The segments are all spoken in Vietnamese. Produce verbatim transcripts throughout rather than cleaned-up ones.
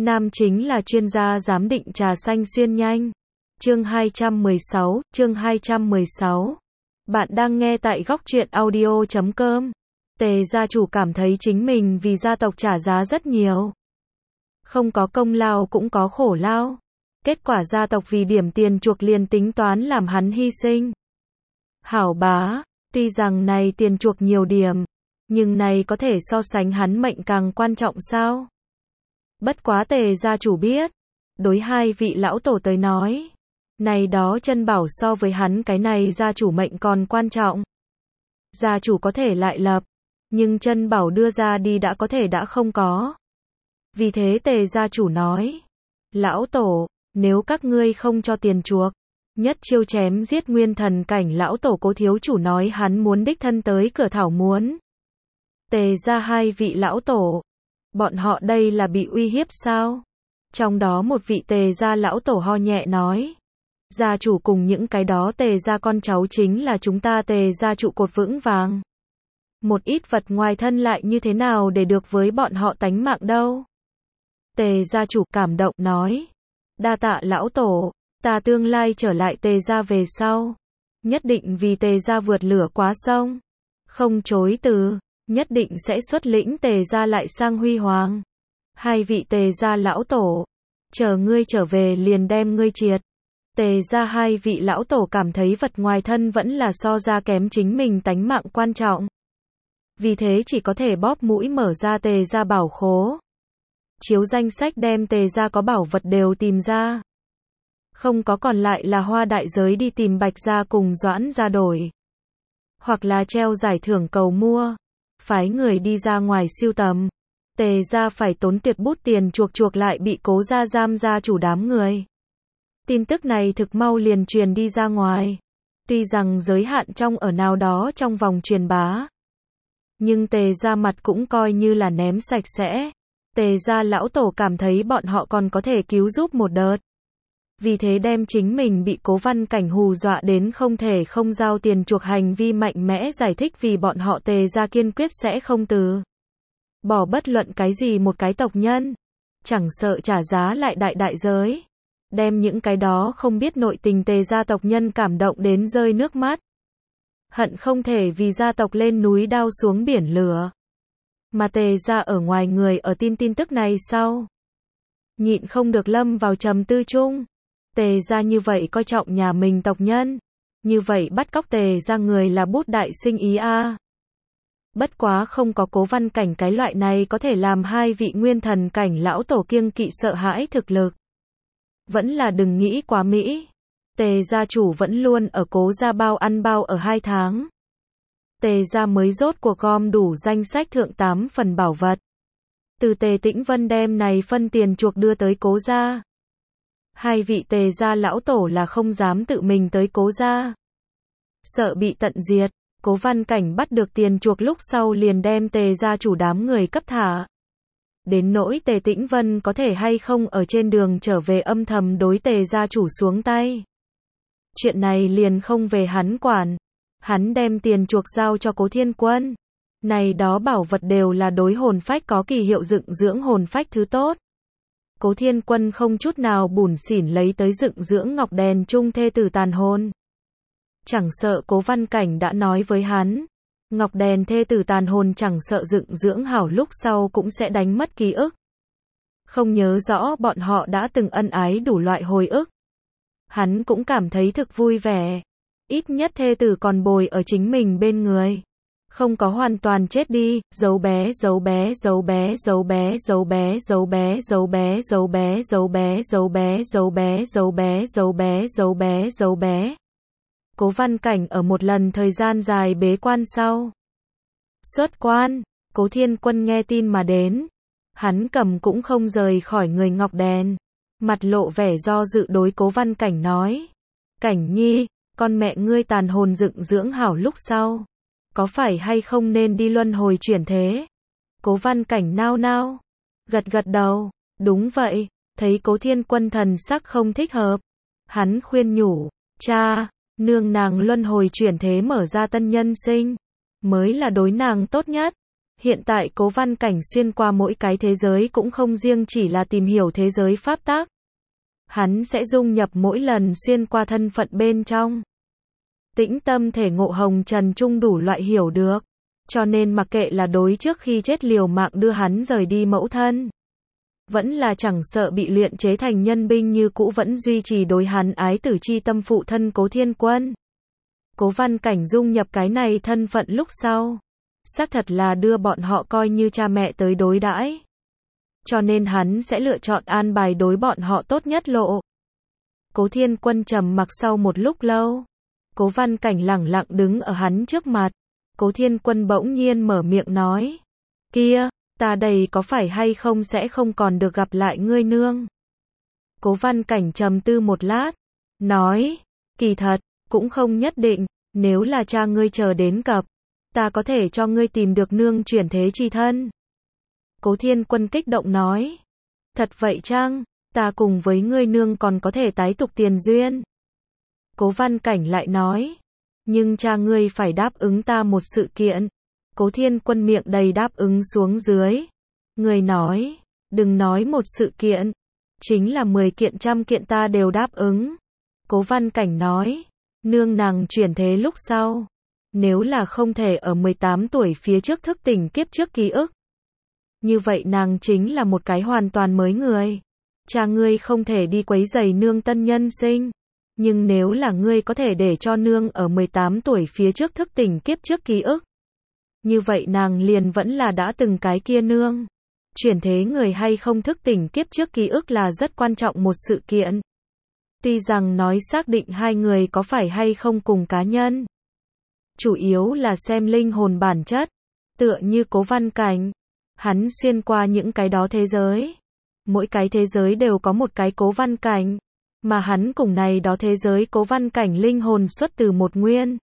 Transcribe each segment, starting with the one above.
Nam chính là chuyên gia giám định trà xanh xuyên nhanh. Chương hai trăm mười sáu, chương hai trăm mười sáu. Bạn đang nghe tại góc truyện audio chấm com. Tề gia chủ cảm thấy chính mình vì gia tộc trả giá rất nhiều. Không có công lao cũng có khổ lao. Kết quả gia tộc vì điểm tiền chuộc liền tính toán làm hắn hy sinh. Hảo bá, tuy rằng này tiền chuộc nhiều điểm, nhưng này có thể so sánh hắn mệnh càng quan trọng sao? Bất quá Tề gia chủ biết, đối hai vị lão tổ tới nói, này đó chân bảo so với hắn cái này gia chủ mệnh còn quan trọng. Gia chủ có thể lại lập, nhưng chân bảo đưa ra đi đã có thể đã không có. Vì thế Tề gia chủ nói, lão tổ, nếu các ngươi không cho tiền chuộc, nhất chiêu chém giết nguyên thần cảnh lão tổ. Cố thiếu chủ nói hắn muốn đích thân tới cửa thảo muốn. Tề gia hai vị lão tổ, bọn họ đây là bị uy hiếp sao? Trong đó một vị Tề gia lão tổ ho nhẹ nói, gia chủ cùng những cái đó Tề gia con cháu chính là chúng ta Tề gia trụ cột vững vàng. Một ít vật ngoài thân lại như thế nào để được với bọn họ tánh mạng đâu? Tề gia chủ cảm động nói, đa tạ lão tổ, ta tương lai trở lại Tề gia về sau, nhất định vì Tề gia vượt lửa quá sông, không chối từ, nhất định sẽ xuất lĩnh Tề gia lại sang huy hoàng. Hai vị Tề gia lão tổ, chờ ngươi trở về liền đem ngươi triệt. Tề gia hai vị lão tổ cảm thấy vật ngoài thân vẫn là so ra kém chính mình tánh mạng quan trọng. Vì thế chỉ có thể bóp mũi mở ra Tề gia bảo khố. Chiếu danh sách đem Tề gia có bảo vật đều tìm ra. Không có còn lại là hoa đại giới đi tìm Bạch gia cùng Doãn gia đổi. Hoặc là treo giải thưởng cầu mua. Phái người đi ra ngoài siêu tầm. Tề gia phải tốn tuyệt bút tiền chuộc chuộc lại bị Cố gia giam gia chủ đám người. Tin tức này thực mau liền truyền đi ra ngoài. Tuy rằng giới hạn trong ở nào đó trong vòng truyền bá, nhưng Tề gia mặt cũng coi như là ném sạch sẽ. Tề gia lão tổ cảm thấy bọn họ còn có thể cứu giúp một đợt. Vì thế đem chính mình bị Cố Văn Cảnh hù dọa đến không thể không giao tiền chuộc hành vi mạnh mẽ giải thích vì bọn họ Tề gia kiên quyết sẽ không từ bỏ bất luận cái gì một cái tộc nhân. Chẳng sợ trả giá lại đại đại giới. Đem những cái đó không biết nội tình Tề gia tộc nhân cảm động đến rơi nước mắt. Hận không thể vì gia tộc lên núi đao xuống biển lửa. Mà Tề gia ở ngoài người ở tin tin tức này sau, nhịn không được lâm vào trầm tư chung. Tề gia như vậy coi trọng nhà mình tộc nhân, như vậy bắt cóc Tề gia người là bút đại sinh ý a. À. Bất quá không có Cố Văn Cảnh cái loại này có thể làm hai vị nguyên thần cảnh lão tổ kiêng kỵ sợ hãi thực lực. Vẫn là đừng nghĩ quá mỹ. Tề gia chủ vẫn luôn ở Cố gia bao ăn bao ở hai tháng. Tề gia mới rốt cuộc gom đủ danh sách thượng tám phần bảo vật. Từ Tề Tĩnh Vân đem này phân tiền chuộc đưa tới Cố gia. Hai vị Tề gia lão tổ là không dám tự mình tới Cố gia. Sợ bị tận diệt, Cố Văn Cảnh bắt được tiền chuộc lúc sau liền đem Tề gia chủ đám người cấp thả. Đến nỗi Tề Tĩnh Vân có thể hay không ở trên đường trở về âm thầm đối Tề gia chủ xuống tay. Chuyện này liền không về hắn quản. Hắn đem tiền chuộc giao cho Cố Thiên Quân. Này đó bảo vật đều là đối hồn phách có kỳ hiệu dựng dưỡng hồn phách thứ tốt. Cố Thiên Quân không chút nào bủn xỉn lấy tới dựng dưỡng ngọc đèn chung thê tử tàn hồn. Chẳng sợ Cố Văn Cảnh đã nói với hắn, ngọc đèn thê tử tàn hồn chẳng sợ dựng dưỡng hảo lúc sau cũng sẽ đánh mất ký ức. Không nhớ rõ bọn họ đã từng ân ái đủ loại hồi ức. Hắn cũng cảm thấy thực vui vẻ. Ít nhất thê tử còn bồi ở chính mình bên người. Không có hoàn toàn chết đi, giấu bé, giấu bé, giấu bé, giấu bé, giấu bé, giấu bé, giấu bé, giấu bé, giấu bé, giấu bé, giấu bé, giấu bé, giấu bé, giấu bé, giấu bé. Cố Văn Cảnh ở một lần thời gian dài bế quan sau. Xuất quan, Cố Thiên Quân nghe tin mà đến. Hắn cầm cũng không rời khỏi người ngọc đèn. Mặt lộ vẻ do dự đối Cố Văn Cảnh nói. Cảnh nhi, con mẹ ngươi tàn hồn dựng dưỡng hảo lúc sau. Có phải hay không nên đi luân hồi chuyển thế? Cố Văn Cảnh nao nao. Gật gật đầu. Đúng vậy. Thấy Cố Thiên Quân thần sắc không thích hợp. Hắn khuyên nhủ. Cha, nương nàng luân hồi chuyển thế mở ra tân nhân sinh. Mới là đối nàng tốt nhất. Hiện tại Cố Văn Cảnh xuyên qua mỗi cái thế giới cũng không riêng chỉ là tìm hiểu thế giới pháp tắc. Hắn sẽ dung nhập mỗi lần xuyên qua thân phận bên trong. Tĩnh tâm thể ngộ hồng trần trung đủ loại hiểu được. Cho nên mặc kệ là đối trước khi chết liều mạng đưa hắn rời đi mẫu thân, vẫn là chẳng sợ bị luyện chế thành nhân binh như cũ vẫn duy trì đối hắn ái tử chi tâm phụ thân Cố Thiên Quân. Cố Văn Cảnh dung nhập cái này thân phận lúc sau, xác thật là đưa bọn họ coi như cha mẹ tới đối đãi. Cho nên hắn sẽ lựa chọn an bài đối bọn họ tốt nhất lộ. Cố Thiên Quân trầm mặc sau một lúc lâu. Cố Văn Cảnh lẳng lặng đứng ở hắn trước mặt. Cố Thiên Quân bỗng nhiên mở miệng nói. Kia, ta đây có phải hay không sẽ không còn được gặp lại ngươi nương? Cố Văn Cảnh trầm tư một lát. Nói, kỳ thật, cũng không nhất định, nếu là cha ngươi chờ đến cập, ta có thể cho ngươi tìm được nương chuyển thế chi thân. Cố Thiên Quân kích động nói. Thật vậy chăng, ta cùng với ngươi nương còn có thể tái tục tiền duyên. Cố Văn Cảnh lại nói. Nhưng cha ngươi phải đáp ứng ta một sự kiện. Cố Thiên Quân miệng đầy đáp ứng xuống dưới. Người nói, đừng nói một sự kiện, chính là mười kiện trăm kiện ta đều đáp ứng. Cố Văn Cảnh nói, nương nàng chuyển thế lúc sau, nếu là không thể ở mười tám tuổi phía trước thức tỉnh kiếp trước ký ức, như vậy nàng chính là một cái hoàn toàn mới người. Cha ngươi không thể đi quấy rầy nương tân nhân sinh. Nhưng nếu là ngươi có thể để cho nương ở mười tám tuổi phía trước thức tỉnh kiếp trước ký ức, như vậy nàng liền vẫn là đã từng cái kia nương. Chuyển thế người hay không thức tỉnh kiếp trước ký ức là rất quan trọng một sự kiện. Tuy rằng nói xác định hai người có phải hay không cùng cá nhân, chủ yếu là xem linh hồn bản chất. Tựa như Cố Văn Cảnh, hắn xuyên qua những cái đó thế giới, mỗi cái thế giới đều có một cái Cố Văn Cảnh, mà hắn cùng này đó thế giới Cố Văn Cảnh linh hồn xuất từ một nguyên.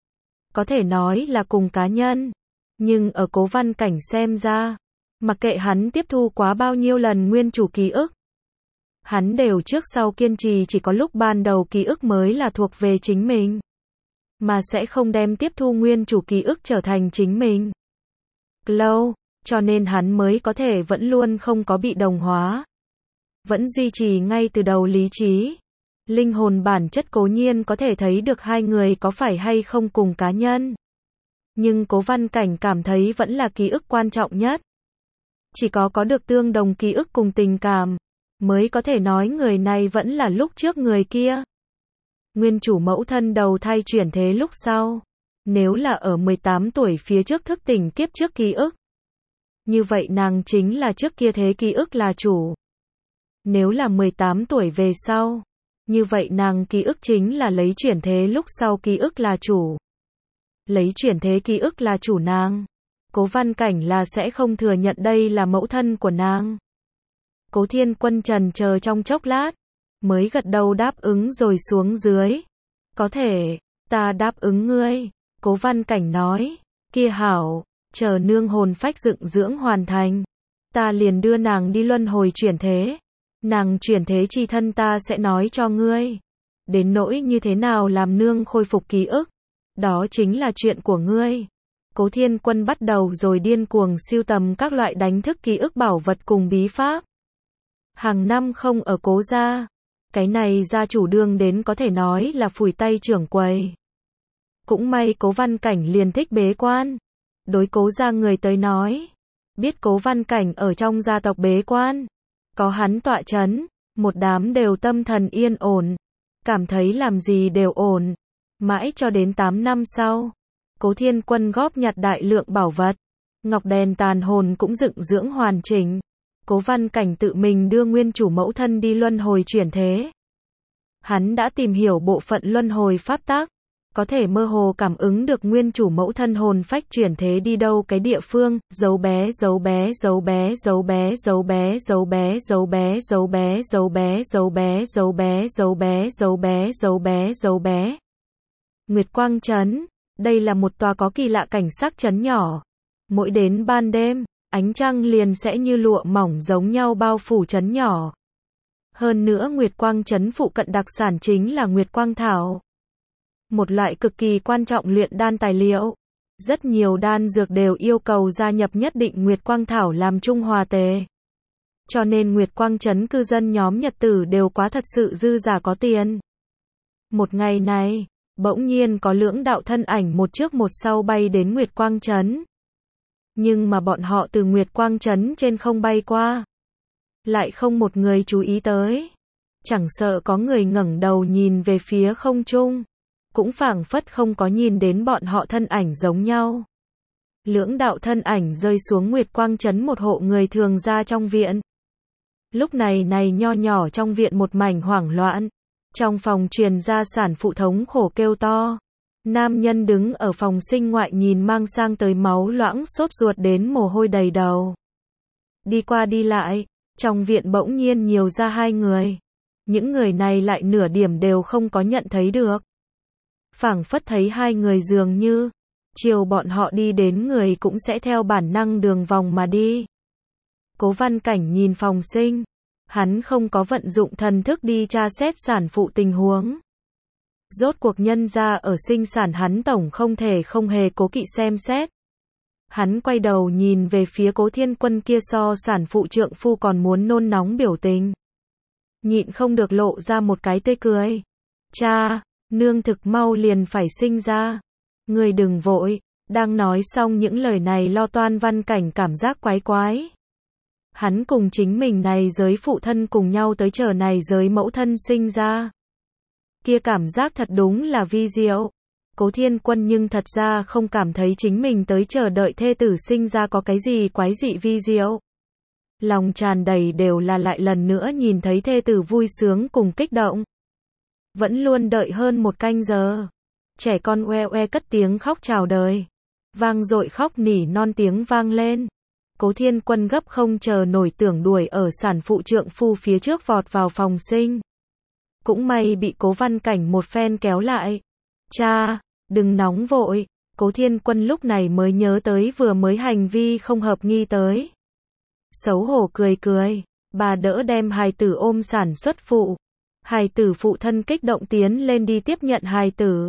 Có thể nói là cùng cá nhân, nhưng ở Cố Văn Cảnh xem ra, mặc kệ hắn tiếp thu quá bao nhiêu lần nguyên chủ ký ức, hắn đều trước sau kiên trì chỉ có lúc ban đầu ký ức mới là thuộc về chính mình, mà sẽ không đem tiếp thu nguyên chủ ký ức trở thành chính mình. Lâu, cho nên hắn mới có thể vẫn luôn không có bị đồng hóa. Vẫn duy trì ngay từ đầu lý trí. Linh hồn bản chất cố nhiên có thể thấy được hai người có phải hay không cùng cá nhân. Nhưng Cố Văn Cảnh cảm thấy vẫn là ký ức quan trọng nhất. Chỉ có có được tương đồng ký ức cùng tình cảm, mới có thể nói người này vẫn là lúc trước người kia. Nguyên chủ mẫu thân đầu thai chuyển thế lúc sau, nếu là ở mười tám tuổi phía trước thức tỉnh kiếp trước ký ức, như vậy nàng chính là trước kia thế ký ức là chủ. Nếu là mười tám tuổi về sau, như vậy nàng ký ức chính là lấy chuyển thế lúc sau ký ức là chủ. Lấy chuyển thế ký ức là chủ nàng. Cố Văn Cảnh là sẽ không thừa nhận đây là mẫu thân của nàng. Cố Thiên Quân trần chờ trong chốc lát, mới gật đầu đáp ứng rồi xuống dưới. Có thể, ta đáp ứng ngươi. Cố Văn Cảnh nói, kia hảo, chờ nương hồn phách dựng dưỡng hoàn thành, ta liền đưa nàng đi luân hồi chuyển thế. Nàng chuyển thế chi thân ta sẽ nói cho ngươi. Đến nỗi như thế nào làm nương khôi phục ký ức, đó chính là chuyện của ngươi. Cố Thiên Quân bắt đầu rồi điên cuồng sưu tầm các loại đánh thức ký ức bảo vật cùng bí pháp. Hàng năm không ở Cố gia, cái này gia chủ đương đến có thể nói là phủi tay trưởng quầy. Cũng may Cố Văn Cảnh liền thích bế quan. Đối Cố gia người tới nói, biết Cố Văn Cảnh ở trong gia tộc bế quan, có hắn tọa chấn, một đám đều tâm thần yên ổn, cảm thấy làm gì đều ổn. Mãi cho đến tám năm sau, Cố Thiên Quân góp nhặt đại lượng bảo vật, ngọc đèn tàn hồn cũng dựng dưỡng hoàn chỉnh. Cố Văn Cảnh tự mình đưa nguyên chủ mẫu thân đi luân hồi chuyển thế. Hắn đã tìm hiểu bộ phận luân hồi pháp tắc, có thể mơ hồ cảm ứng được nguyên chủ mẫu thân hồn phách chuyển thế đi đâu cái địa phương, dấu bé dấu bé dấu bé dấu bé dấu bé dấu bé dấu bé dấu bé dấu bé dấu bé dấu bé dấu bé dấu bé dấu bé dấu bé. Nguyệt Quang Trấn, đây là một tòa có kỳ lạ cảnh sắc trấn nhỏ. Mỗi đến ban đêm, ánh trăng liền sẽ như lụa mỏng giống nhau bao phủ trấn nhỏ. Hơn nữa Nguyệt Quang Trấn phụ cận đặc sản chính là Nguyệt Quang Thảo, một loại cực kỳ quan trọng luyện đan tài liệu. Rất nhiều đan dược đều yêu cầu gia nhập nhất định Nguyệt Quang Thảo làm trung hòa tề. Cho nên Nguyệt Quang trấn cư dân nhóm Nhật Tử đều quá thật sự dư giả có tiền. Một ngày này, bỗng nhiên có lưỡng đạo thân ảnh một trước một sau bay đến Nguyệt Quang trấn. Nhưng mà bọn họ từ Nguyệt Quang trấn trên không bay qua. Lại không một người chú ý tới. Chẳng sợ có người ngẩng đầu nhìn về phía không trung. Cũng phảng phất không có nhìn đến bọn họ thân ảnh giống nhau. Lưỡng đạo thân ảnh rơi xuống Nguyệt Quang trấn một hộ người thường ra trong viện. Lúc này này nho nhỏ trong viện một mảnh hoảng loạn. Trong phòng truyền ra sản phụ thống khổ kêu to. Nam nhân đứng ở phòng sinh ngoại nhìn mang sang tới máu loãng sốt ruột đến mồ hôi đầy đầu. Đi qua đi lại, trong viện bỗng nhiên nhiều ra hai người. Những người này lại nửa điểm đều không có nhận thấy được. Phảng phất thấy hai người dường như, chiều bọn họ đi đến người cũng sẽ theo bản năng đường vòng mà đi. Cố Văn Cảnh nhìn phòng sinh. Hắn không có vận dụng thần thức đi tra xét sản phụ tình huống. Rốt cuộc nhân ra ở sinh sản hắn tổng không thể không hề cố kỵ xem xét. Hắn quay đầu nhìn về phía Cố Thiên Quân kia so sản phụ trượng phu còn muốn nôn nóng biểu tình. Nhịn không được lộ ra một cái tươi cười. Cha, nương thực mau liền phải sinh ra. Người đừng vội. Đang nói xong những lời này lo toan Văn Cảnh cảm giác quái quái. Hắn cùng chính mình này giới phụ thân cùng nhau tới chờ này giới mẫu thân sinh ra. Kia cảm giác thật đúng là vi diệu. Cố Thiên Quân nhưng thật ra không cảm thấy chính mình tới chờ đợi thê tử sinh ra có cái gì quái dị vi diệu. Lòng tràn đầy đều là lại lần nữa nhìn thấy thê tử vui sướng cùng kích động. Vẫn luôn đợi hơn một canh giờ. Trẻ con oe oe cất tiếng khóc chào đời. Vang dội khóc nỉ non tiếng vang lên. Cố Thiên Quân gấp không chờ nổi tưởng đuổi ở sản phụ trượng phu phía trước vọt vào phòng sinh. Cũng may bị Cố Văn Cảnh một phen kéo lại. Cha, đừng nóng vội. Cố Thiên Quân lúc này mới nhớ tới vừa mới hành vi không hợp nghi tới. Xấu hổ cười cười. Bà đỡ đem hài tử ôm sản xuất phụ. Hài tử phụ thân kích động tiến lên đi tiếp nhận hài tử.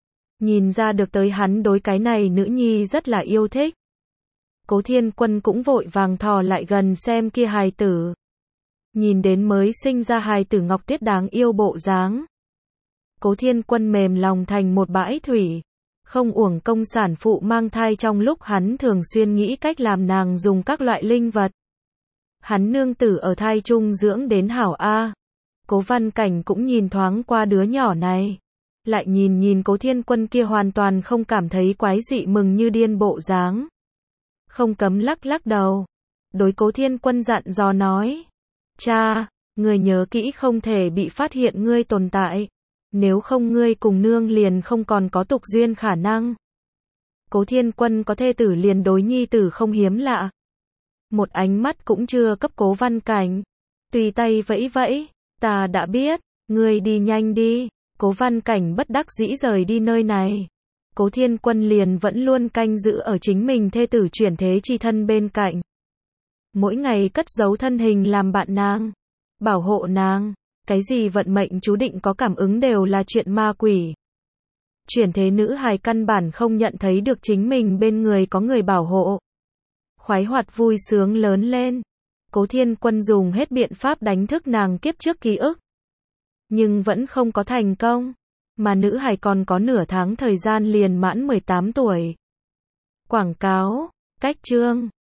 Nhìn ra được tới hắn đối cái này nữ nhi rất là yêu thích. Cố Thiên Quân cũng vội vàng thò lại gần xem kia hài tử. Nhìn đến mới sinh ra hài tử ngọc tiết đáng yêu bộ dáng. Cố Thiên Quân mềm lòng thành một bãi thủy. Không uổng công sản phụ mang thai trong lúc hắn thường xuyên nghĩ cách làm nàng dùng các loại linh vật. Hắn nương tử ở thai trung dưỡng đến hảo A. Cố Văn Cảnh cũng nhìn thoáng qua đứa nhỏ này. Lại nhìn nhìn Cố Thiên Quân kia hoàn toàn không cảm thấy quái dị mừng như điên bộ dáng. Không cấm lắc lắc đầu. Đối Cố Thiên Quân dặn dò nói. Cha, người nhớ kỹ không thể bị phát hiện ngươi tồn tại. Nếu không ngươi cùng nương liền không còn có tục duyên khả năng. Cố Thiên Quân có thê tử liền đối nhi tử không hiếm lạ. Một ánh mắt cũng chưa cấp Cố Văn Cảnh. Tùy tay vẫy vẫy. Ta đã biết, ngươi đi nhanh đi. Cố Văn Cảnh bất đắc dĩ rời đi nơi này. Cố Thiên Quân liền vẫn luôn canh giữ ở chính mình thê tử chuyển thế chi thân bên cạnh. Mỗi ngày cất giấu thân hình làm bạn nàng, bảo hộ nàng. Cái gì vận mệnh chú định có cảm ứng đều là chuyện ma quỷ. Chuyển thế nữ hài căn bản không nhận thấy được chính mình bên người có người bảo hộ. Khoái hoạt vui sướng lớn lên. Cố Thiên Quân dùng hết biện pháp đánh thức nàng kiếp trước ký ức. Nhưng vẫn không có thành công. Mà nữ hài còn có nửa tháng thời gian liền mãn mười tám tuổi. Quảng cáo, cách chương.